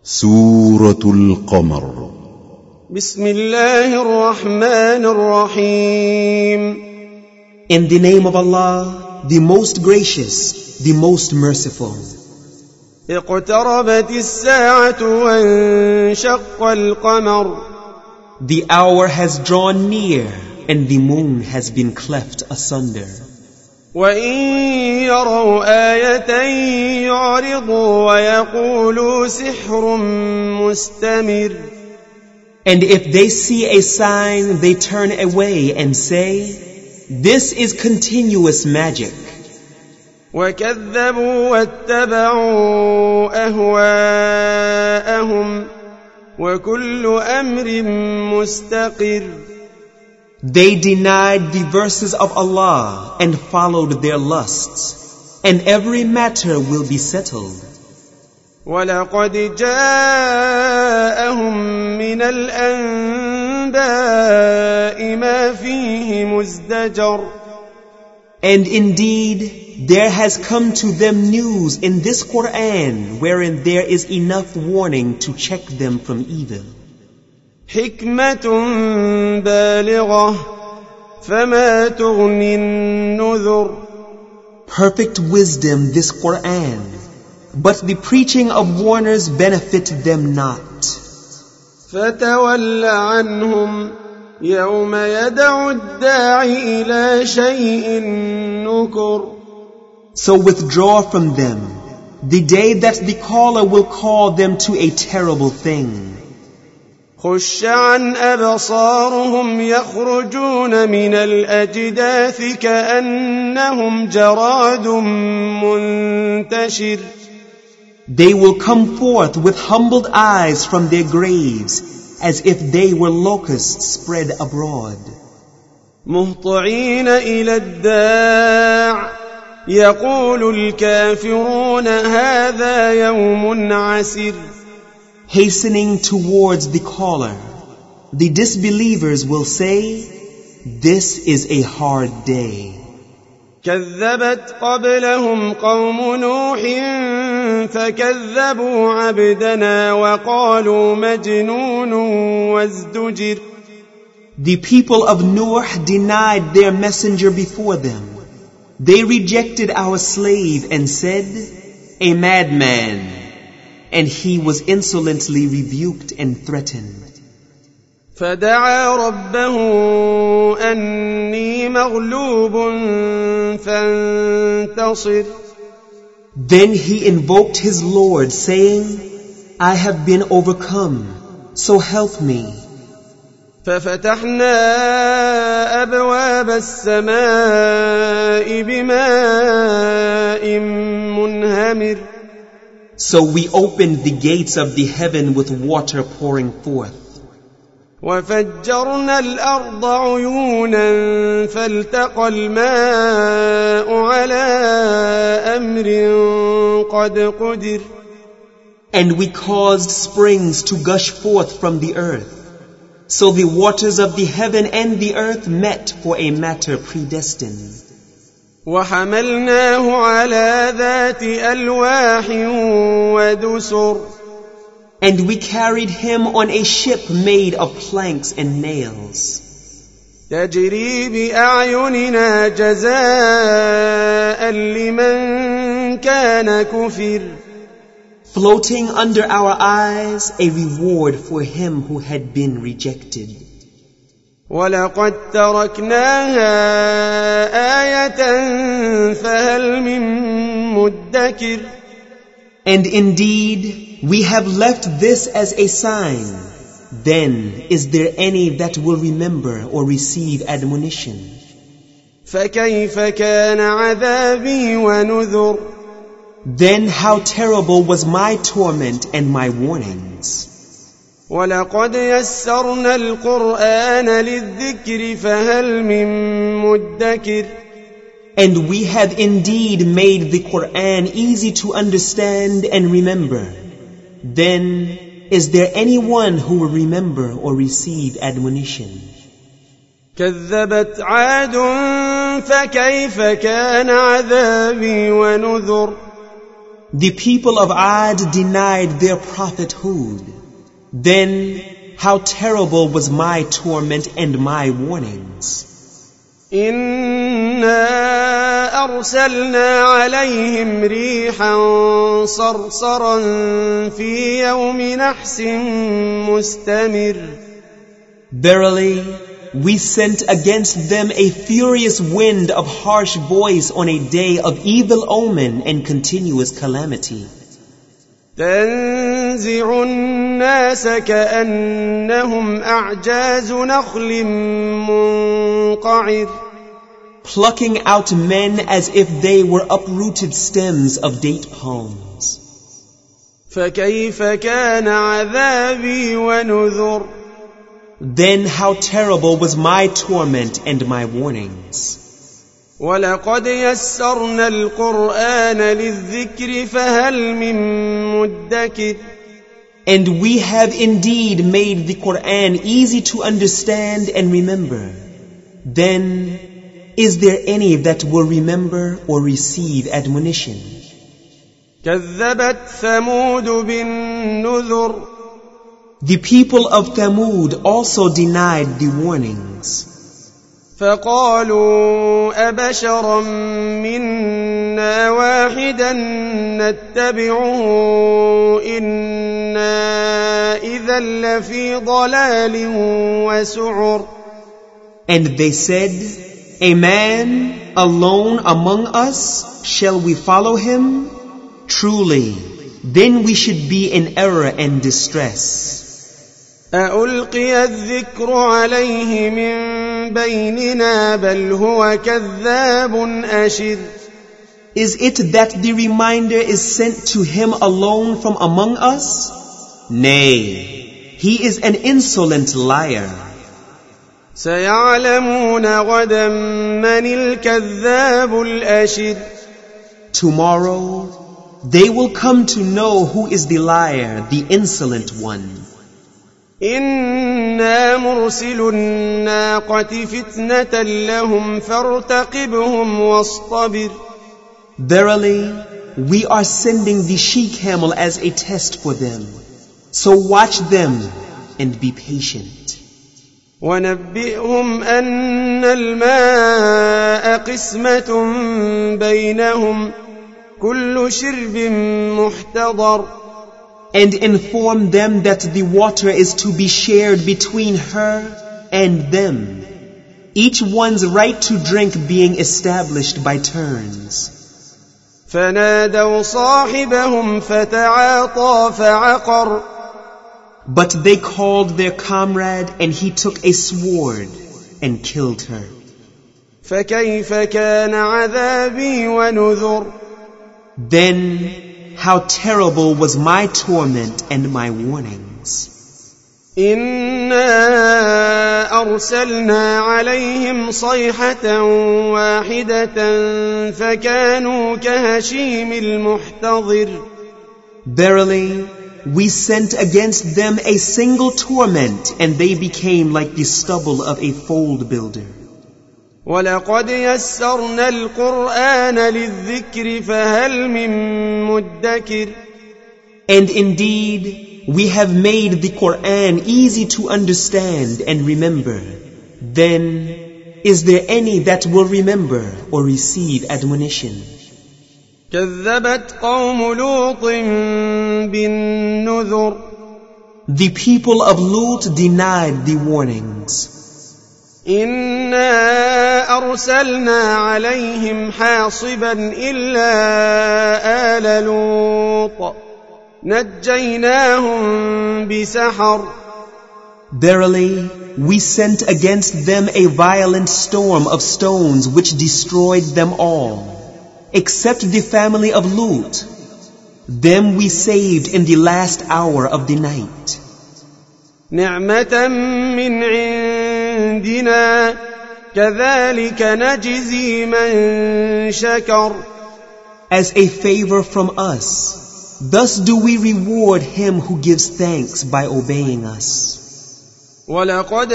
سورة القمر. بسم الله الرحمن الرحيم. In the name of Allah, the most gracious, the most merciful. اقتربت الساعة وانشق القمر. The hour has drawn near and the moon has been cleft asunder. وإن يروا آية يعرضوا ويقولوا سحر مستمر. And if they see a sign, they turn away and say, "This is continuous magic." وكذبوا واتبعوا أهواءهم وكل أمر مستقر. They denied the verses of Allah and followed their lusts, and every matter will be settled. وَلَقَدْ جَاءَهُم مِّنَ الْأَنبَاءِ مَا فِيهِ مُزْدَجَرٌ. And indeed, there has come to them news in this Quran wherein there is enough warning to check them from evil. حِكْمَةٌ بَالِغَةٌ فَمَا تُغْنِ النُّذُرُ. Perfect wisdom this Quran, but the preaching of warners benefit them not. فَتَوَلَّ عَنْهُمْ يَوْمَ يَدْعُ الدَّاعِ إِلَى شَيْءٍ نُكُرٍ. So withdraw from them the day that the caller will call them to a terrible thing. خُشَّ عَنْ أَبْصَارُهُمْ يَخْرُجُونَ مِنَ الْأَجْدَاثِ كَأَنَّهُمْ جَرَادٌ مُنْتَشِرٌ. They will come forth with humbled eyes from their graves, as if they were locusts spread abroad. مُهْطِعِينَ إِلَى الدَّاعِ يَقُولُ الْكَافِرُونَ هَذَا يَوْمٌ عَسِرٌ. Hastening towards the caller, the disbelievers will say, "This is a hard day." كذبت قبلهم قوم نوح فكذبوا عبدنا وقالوا مجنون وازدجر. The people of Nuh denied their messenger before them. They rejected our slave and said, "A madman," and he was insolently rebuked and threatened. فدعا ربه أني مغلوب فانتصر. Then he invoked his Lord, saying, "I have been overcome, so help me." ففتحنا أبواب السماء بماء منهمر. So we opened the gates of the heaven with water pouring forth. وفجرنا الأرض عيونا فالتقى الماء على أمر قد قدر. And we caused springs to gush forth from the earth. So the waters of the heaven and the earth met for a matter predestined. وحملناه على ذات ألواح ودسر. And we carried him on a ship made of planks and nails. تجري بأعيننا جزاء لمن كان كفر. Floating under our eyes, a reward for him who had been rejected. وَلَقَدْ تَرَكْنَاهَا آيَةً فَهَلْ مِن مُّدَّكِرٍ. And indeed, we have left this as a sign. Then is there any that will remember or receive admonition? فَكَيْفَ كَانَ عَذَابِي وَنُذُرِ. Then how terrible was my torment and my warnings. وَلَقَدْ يَسَّرْنَا الْقُرْآنَ لِلذِّكْرِ فَهَلْ مِن مُّدَّكِرٍ. And we have indeed made the Quran easy to understand and remember. Then is there anyone who will remember or receive admonition? كذبت عاد فكيف كان عذابي ونذر. The people of Ad denied their prophet Hud. Then how terrible was my torment and my warnings. إنا أرسلنا عليهم ريحا صرصرا في يوم نحس مستمر. Verily, we sent against them a furious wind of harsh voice on a day of evil omen and continuous calamity. تنزع الناس كأنهم أعجاز نخل منقعر. Plucking out men as if they were uprooted stems of date palms. فكيف كان عذابي ونذر. Then how terrible was my torment and my warnings. ولقد يسرنا القرآن للذكر فهل من مدكر. And we have indeed made the Quran easy to understand and remember. Then, is there any that will remember or receive admonition? كذبت ثمود بالنذر. The people of Thamud also denied the warnings. فقالوا أبشرا منا واحدا نتبعه إنا إذا لفي ضلال وسعر. And they said, a man alone among us, shall we follow him? Truly, then we should be in error and distress. أألقي الذكر عليه من بيننا بل هو كذاب أشر. Is it that the reminder is sent to him alone from among us? Nay, he is an insolent liar. سيعلمون غدا من الكذاب الأشر. Tomorrow, they will come to know who is the liar, the insolent one. إنا مرسل الناقة فتنة لهم فارتقبهم واصطبر. Verily, we are sending the she-camel as a test for them. So watch them and be patient. ونبئهم أن الماء قسمة بينهم كل شرب محتضر. And inform them that the water is to be shared between her and them, each one's right to drink being established by turns. فنادوا صاحبهم فتعاطى فعقر. But they called their comrade and he took a sword and killed her. فكيف كان عذابي ونذر. Then how terrible was my torment and my warnings. إنا أرسلنا عليهم صيحة واحدة فكانوا كهشيم المحتضر. Verily, we sent against them a single torment, and they became like the stubble of a fold builder. ولقد يسرنا القرآن للذكر فهل من مدكر. And indeed, we have made the Quran easy to understand and remember. Then, is there any that will remember or receive admonition? كذبت قوم لوط بالنذر. The people of Lut denied the warnings. إنا أرسلنا عليهم حاصبا إلا آل لوط نجيناهم بسحر. Verily, we sent against them a violent storm of stones which destroyed them all, except the family of Lut. Them we saved in the last hour of the night. نعمة من عندنا كذلك نجزي من شكر. As a favor from us, thus do we reward him who gives thanks by obeying us. ولقد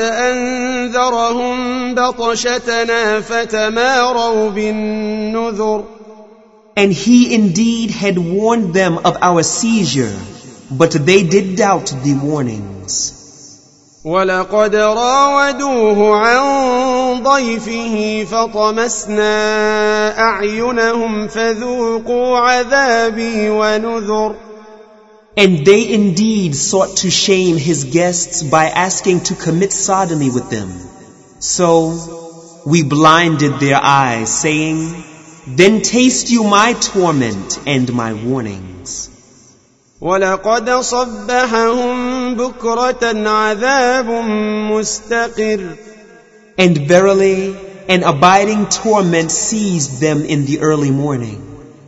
أنذرهم بطشتنا فتماروا بالنذر. And he indeed had warned them of our seizure, but they did doubt the warnings. ولقد راودوه عن ضيفه فطمسنا أعينهم فذوقوا عذابي ونذر. And they indeed sought to shame his guests by asking to commit sodomy with them. So we blinded their eyes, saying, "Then taste you my torment and my warnings." ولقد صبحهم بكرة عذاب مستقر. And verily, an abiding torment seized them in the early morning.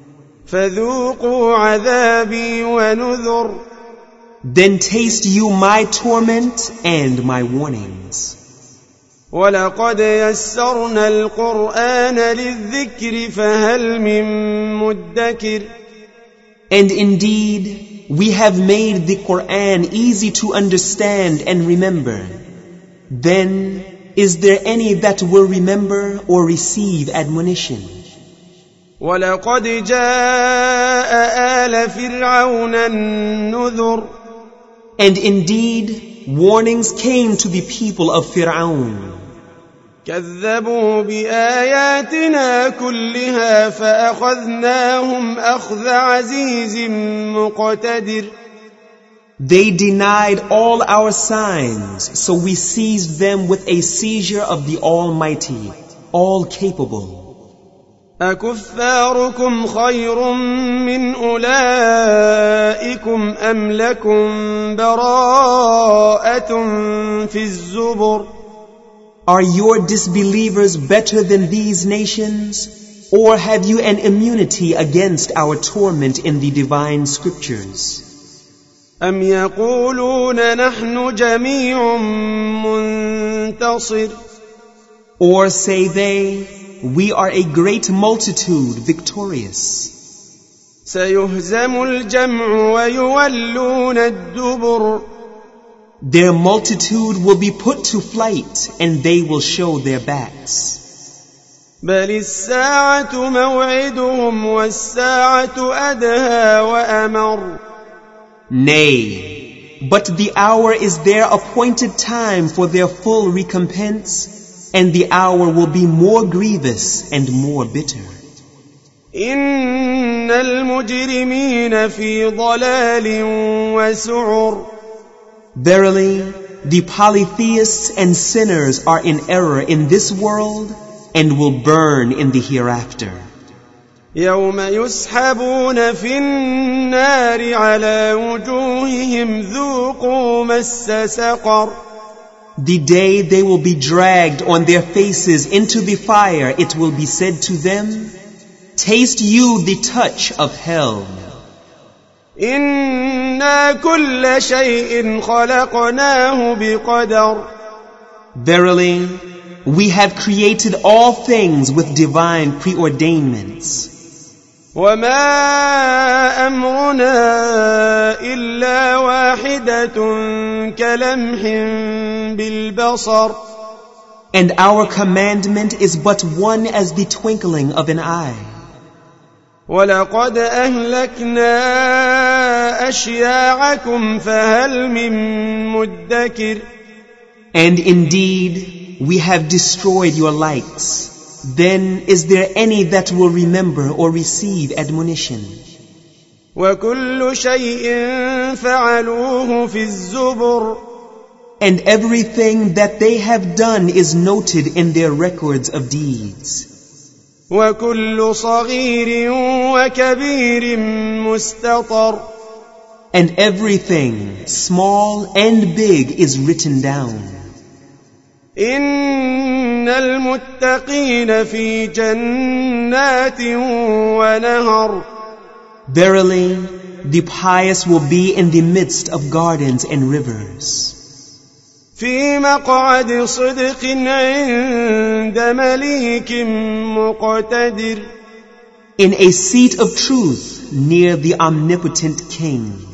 فذوقوا عذابي ونذر. Then taste you my torment and my warnings. ولقد يسرنا القرآن للذكر فهل من مدكر. And indeed, we have made the Quran easy to understand and remember. Then, is there any that will remember or receive admonition? وَلَقَدْ جَاءَ آلَ فِرْعَوْنَ النُّذُرُ. And indeed, warnings came to the people of Fir'aun. كَذَّبُوا بِآيَاتِنَا كُلِّهَا فَأَخَذْنَاهُمْ أَخْذَ عَزِيزٍ مُقْتَدِرٍ. They denied all our signs, so we seized them with a seizure of the Almighty, all-capable. أَكُفَّارُكُمْ خَيْرٌ مِّنْ أُولَئِكُمْ أَمْ لَكُمْ بَرَاءَةٌ فِي الزُّبُرِ. Are your disbelievers better than these nations? Or have you an immunity against our torment in the divine scriptures? أَمْ يَقُولُونَ نَحْنُ جَمِيعٌ مُّنتَصِرٌ. Or say they, we are a great multitude victorious. سَيُهْزَمُ الْجَمْعُ وَيُوَلُّونَ الدُّبُرَ. Their multitude will be put to flight, and they will show their backs. بَلِ السَّاعَةُ مَوْعِدُهُمْ وَالسَّاعَةُ أَدْهَى وَأَمَرُّ. Nay, but the hour is their appointed time for their full recompense, and the hour will be more grievous and more bitter. إِنَّ الْمُجْرِمِينَ فِي ضَلَالٍ وَسُعُرٍ. Verily, the polytheists and sinners are in error in this world and will burn in the hereafter. يَوْمَ يُسْحَبُونَ فِي النَّارِ عَلَى وُجُوهِهِمْ ذُوقُوا مَسَّ سَقَرَ. The day they will be dragged on their faces into the fire, it will be said to them, "Taste you the touch of hell." إِنَّا كُلَّ شَيْءٍ خَلَقْنَاهُ بِقَدَرٍ. Verily, we have created all things with divine preordainments. وَمَا أَمْرُنَا إِلَّا وَاحِدَةٌ كَلَمْحٍ بِالْبَصَرِ. And our commandment is but one as the twinkling of an eye. وَلَقَدْ أَهْلَكْنَا أَشْيَاعَكُمْ فَهَلْ مِن مُّدَّكِرٍ. And indeed, we have destroyed your likes. Then is there any that will remember or receive admonition? وَكُلُّ شَيْءٍ فَعَلُوهُ فِي الزُّبُرِ. And everything that they have done is noted in their records of deeds. وَكُلُّ صَغِيرٍ وَكَبِيرٍ مُسْتَطَرٍ. And everything, small and big, is written down. إِنَّ الْمُتَّقِينَ فِي جَنَّاتٍ وَنَهَرٍ. Verily, the pious will be in the midst of gardens and rivers. فِي مَقْعَدِ صِدْقٍ عِندَ مَلِيكٍ مُقْتَدِرٍ. In a seat of truth near the omnipotent King.